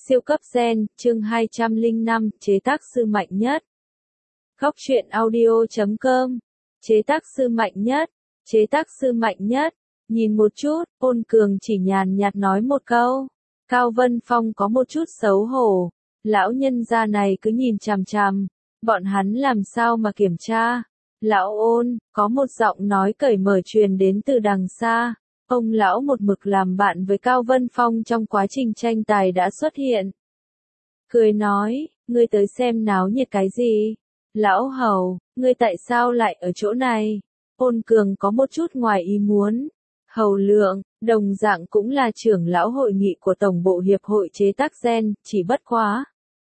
Siêu cấp gen, chương 205, chế tác sư mạnh nhất. Góc truyện audio.com. Chế tác sư mạnh nhất. Chế tác sư mạnh nhất. Nhìn một chút, Ôn Cường chỉ nhàn nhạt nói một câu. Cao Vân Phong có một chút xấu hổ. Lão nhân gia này cứ nhìn chằm chằm. Bọn hắn làm sao mà kiểm tra? Lão Ôn, có một giọng nói cởi mở truyền đến từ đằng xa. Ông lão một mực làm bạn với Cao Vân Phong trong quá trình tranh tài đã xuất hiện. Cười nói, ngươi tới xem náo nhiệt cái gì? Lão Hầu, ngươi tại sao lại ở chỗ này? Ôn Cường có một chút ngoài ý muốn. Hầu Lượng, đồng dạng cũng là trưởng lão hội nghị của Tổng bộ Hiệp hội chế tác gen, chỉ bất quá.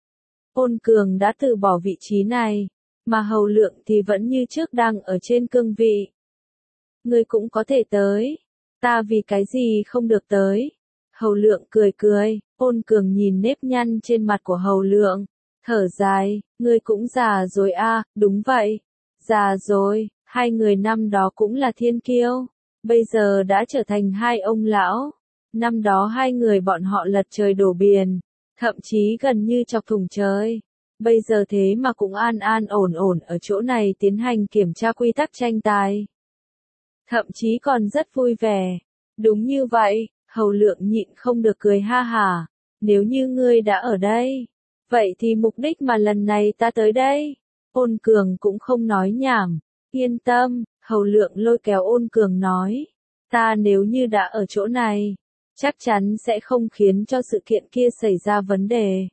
Ôn Cường đã từ bỏ vị trí này, mà Hầu Lượng thì vẫn như trước đang ở trên cương vị. Ngươi cũng có thể tới. Ta vì cái gì không được tới? Hầu Lượng cười cười, Ôn Cường nhìn nếp nhăn trên mặt của Hầu Lượng, thở dài, ngươi cũng già rồi a, đúng vậy, già rồi, hai người năm đó cũng là thiên kiêu, bây giờ đã trở thành hai ông lão. Năm đó hai người bọn họ lật trời đổ biển, thậm chí gần như chọc thủng trời. Bây giờ thế mà cũng an an ổn ổn ở chỗ này tiến hành kiểm tra quy tắc tranh tài. Thậm chí còn rất vui vẻ. Đúng như vậy, Hầu Lượng nhịn không được cười ha hả. Nếu như ngươi đã ở đây, vậy thì mục đích mà lần này ta tới đây. Ôn Cường cũng không nói nhảm. Yên tâm, Hầu Lượng lôi kéo Ôn Cường nói. Ta nếu như đã ở chỗ này, chắc chắn sẽ không khiến cho sự kiện kia xảy ra vấn đề.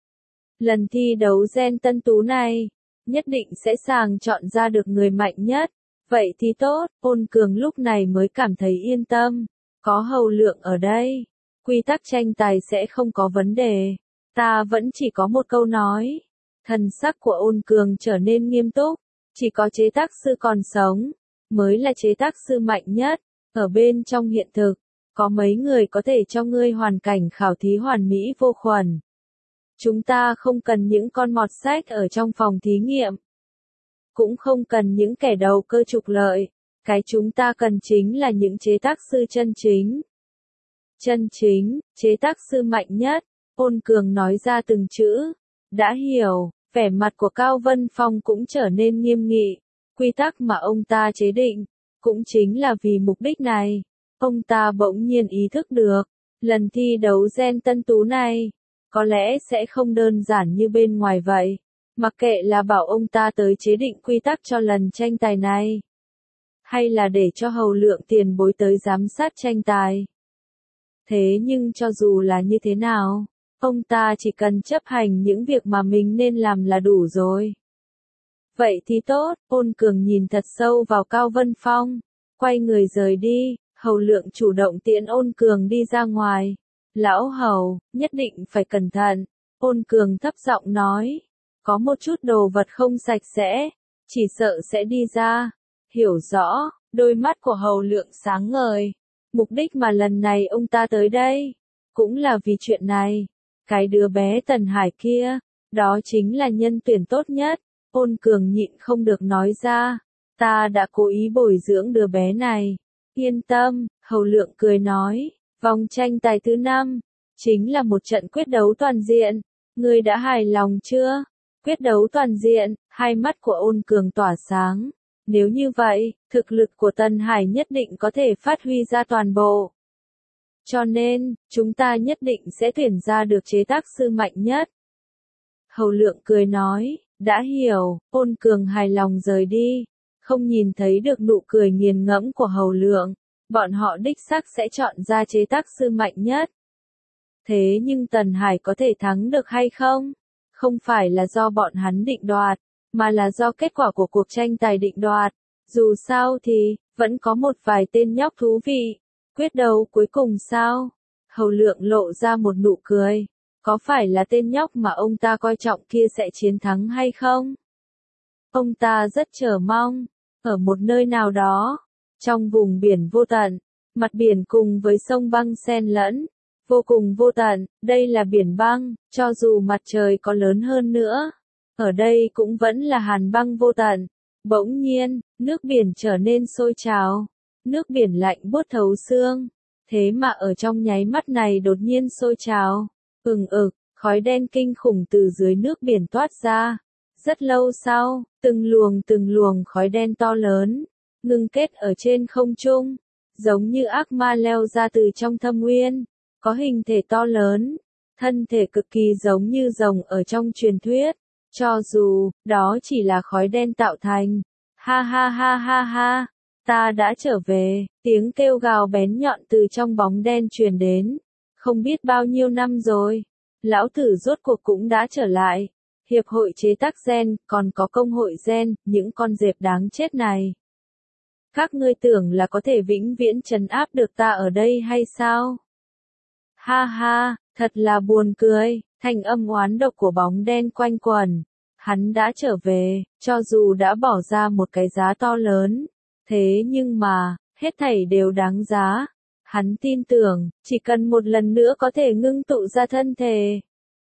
Lần thi đấu gen tân tú này, nhất định sẽ sàng chọn ra được người mạnh nhất. Vậy thì tốt, Ôn Cường lúc này mới cảm thấy yên tâm. Có Hầu Lượng ở đây, quy tắc tranh tài sẽ không có vấn đề. Ta vẫn chỉ có một câu nói. Thần sắc của Ôn Cường trở nên nghiêm túc. Chỉ có chế tác sư còn sống, mới là chế tác sư mạnh nhất. Ở bên trong hiện thực, có mấy người có thể cho ngươi hoàn cảnh khảo thí hoàn mỹ vô khuẩn. Chúng ta không cần những con mọt sách ở trong phòng thí nghiệm. Cũng không cần những kẻ đầu cơ trục lợi. Cái chúng ta cần chính là những chế tác sư chân chính. Chân chính, chế tác sư mạnh nhất. Ôn Cường nói ra từng chữ. Đã hiểu, vẻ mặt của Cao Vân Phong cũng trở nên nghiêm nghị. Quy tắc mà ông ta chế định, cũng chính là vì mục đích này. Ông ta bỗng nhiên ý thức được, lần thi đấu gen tân tú này, có lẽ sẽ không đơn giản như bên ngoài vậy. Mặc kệ là bảo ông ta tới chế định quy tắc cho lần tranh tài này, hay là để cho Hầu Lượng tiền bối tới giám sát tranh tài. Thế nhưng cho dù là như thế nào, ông ta chỉ cần chấp hành những việc mà mình nên làm là đủ rồi. Vậy thì tốt, Ôn Cường nhìn thật sâu vào Cao Vân Phong, quay người rời đi. Hầu Lượng chủ động tiễn Ôn Cường đi ra ngoài. Lão Hầu, nhất định phải cẩn thận. Ôn Cường thấp giọng nói, có một chút đồ vật không sạch sẽ, chỉ sợ sẽ đi ra. Hiểu rõ, đôi mắt của Hầu Lượng sáng ngời. Mục đích mà lần này ông ta tới đây, cũng là vì chuyện này. Cái đứa bé Tần Hải kia, đó chính là nhân tuyển tốt nhất. Ôn Cường nhịn không được nói ra, ta đã cố ý bồi dưỡng đứa bé này. Yên tâm, Hầu Lượng cười nói, vòng tranh tài thứ 5, chính là một trận quyết đấu toàn diện. Ngươi đã hài lòng chưa? Quyết đấu toàn diện, hai mắt của Ôn Cường tỏa sáng. Nếu như vậy, thực lực của Tần Hải nhất định có thể phát huy ra toàn bộ. Cho nên, chúng ta nhất định sẽ tuyển ra được chế tác sư mạnh nhất. Hầu Lượng cười nói, đã hiểu. Ôn Cường hài lòng rời đi. Không nhìn thấy được nụ cười nghiền ngẫm của Hầu Lượng. Bọn họ đích xác sẽ chọn ra chế tác sư mạnh nhất. Thế nhưng Tần Hải có thể thắng được hay không? Không phải là do bọn hắn định đoạt, mà là do kết quả của cuộc tranh tài định đoạt. Dù sao thì, vẫn có một vài tên nhóc thú vị. Quyết đấu cuối cùng sao? Hầu Lượng lộ ra một nụ cười. Có phải là tên nhóc mà ông ta coi trọng kia sẽ chiến thắng hay không? Ông ta rất chờ mong. Ở một nơi nào đó, trong vùng biển vô tận, mặt biển cùng với sông băng xen lẫn, vô cùng vô tận, đây là biển băng, cho dù mặt trời có lớn hơn nữa, ở đây cũng vẫn là hàn băng vô tận. Bỗng nhiên, nước biển trở nên sôi trào, nước biển lạnh buốt thấu xương, thế mà ở trong nháy mắt này đột nhiên sôi trào, khói đen kinh khủng từ dưới nước biển toát ra. Rất lâu sau, từng luồng khói đen to lớn, ngưng kết ở trên không trung, giống như ác ma leo ra từ trong thâm uyên, có hình thể to lớn, thân thể cực kỳ giống như rồng ở trong truyền thuyết, cho dù, đó chỉ là khói đen tạo thành. Ha ha ha ha ha, ta đã trở về, tiếng kêu gào bén nhọn từ trong bóng đen truyền đến, không biết bao nhiêu năm rồi, lão tử rốt cuộc cũng đã trở lại. Hiệp hội chế tác gen, còn có công hội gen, những con dẹp đáng chết này. Các ngươi tưởng là có thể vĩnh viễn trấn áp được ta ở đây hay sao? Ha ha, thật là buồn cười, thanh âm oán độc của bóng đen quanh quẩn. Hắn đã trở về, cho dù đã bỏ ra một cái giá to lớn. Thế nhưng mà, hết thảy đều đáng giá. Hắn tin tưởng, chỉ cần một lần nữa có thể ngưng tụ ra thân thể.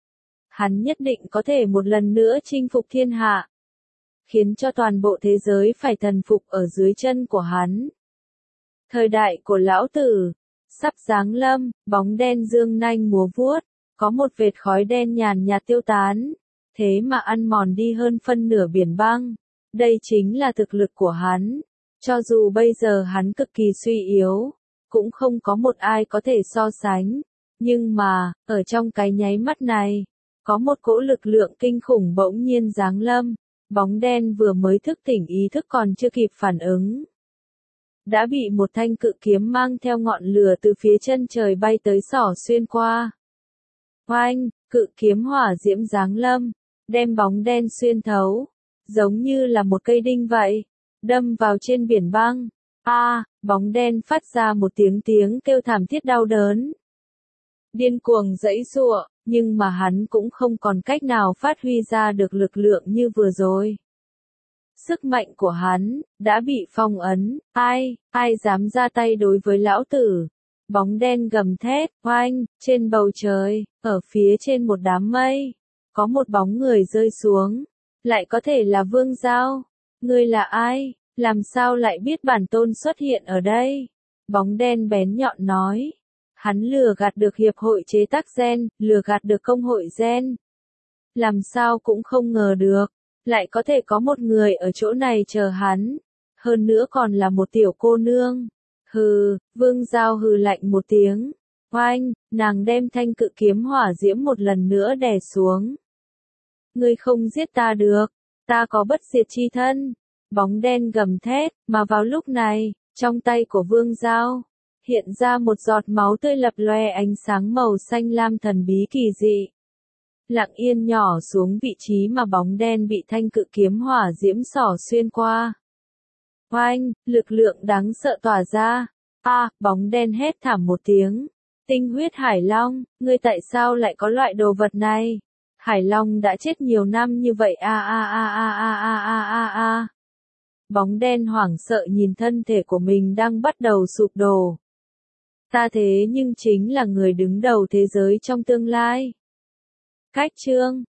Hắn nhất định có thể một lần nữa chinh phục thiên hạ. Khiến cho toàn bộ thế giới phải thần phục ở dưới chân của hắn. Thời đại của lão tử, sắp giáng lâm, bóng đen dương nanh múa vuốt, có một vệt khói đen nhàn nhạt tiêu tán, thế mà ăn mòn đi hơn phân nửa biển băng. Đây chính là thực lực của hắn. Cho dù bây giờ hắn cực kỳ suy yếu, cũng không có một ai có thể so sánh. Nhưng mà, ở trong cái nháy mắt này, có một cỗ lực lượng kinh khủng bỗng nhiên giáng lâm, bóng đen vừa mới thức tỉnh ý thức còn chưa kịp phản ứng. Đã bị một thanh cự kiếm mang theo ngọn lửa từ phía chân trời bay tới xỏ xuyên qua. Oanh, cự kiếm hỏa diễm giáng lâm, đem bóng đen xuyên thấu, giống như là một cây đinh vậy, đâm vào trên biển băng. Bóng đen phát ra một tiếng kêu thảm thiết đau đớn. Điên cuồng giãy giụa, nhưng mà hắn cũng không còn cách nào phát huy ra được lực lượng như vừa rồi. Sức mạnh của hắn đã bị phong ấn, ai dám ra tay đối với lão tử? Bóng đen gầm thét, oanh, trên bầu trời, ở phía trên một đám mây, có một bóng người rơi xuống, lại có thể là Vương Giao. Ngươi là ai? Làm sao lại biết bản tôn xuất hiện ở đây? Bóng đen bén nhọn nói. Hắn lừa gạt được hiệp hội chế tác gen, lừa gạt được công hội gen. Làm sao cũng không ngờ được, lại có thể có một người ở chỗ này chờ hắn. Hơn nữa còn là một tiểu cô nương. Hừ, Vương Giao hừ lạnh một tiếng. Oanh, nàng đem thanh cự kiếm hỏa diễm một lần nữa đè xuống. Ngươi không giết ta được, ta có bất diệt chi thân. Bóng đen gầm thét, mà vào lúc này, trong tay của Vương Giao, hiện ra một giọt máu tươi lập loè ánh sáng màu xanh lam thần bí kỳ dị. Lặng yên nhỏ xuống vị trí mà bóng đen bị thanh cự kiếm hỏa diễm xỏ xuyên qua. Oanh, lực lượng đáng sợ tỏa ra. Bóng đen hét thảm một tiếng. Tinh huyết Hải Long, ngươi tại sao lại có loại đồ vật này? Hải Long đã chết nhiều năm như vậy Bóng đen hoảng sợ nhìn thân thể của mình đang bắt đầu sụp đổ. Ta thế nhưng chính là người đứng đầu thế giới trong tương lai. Cách chương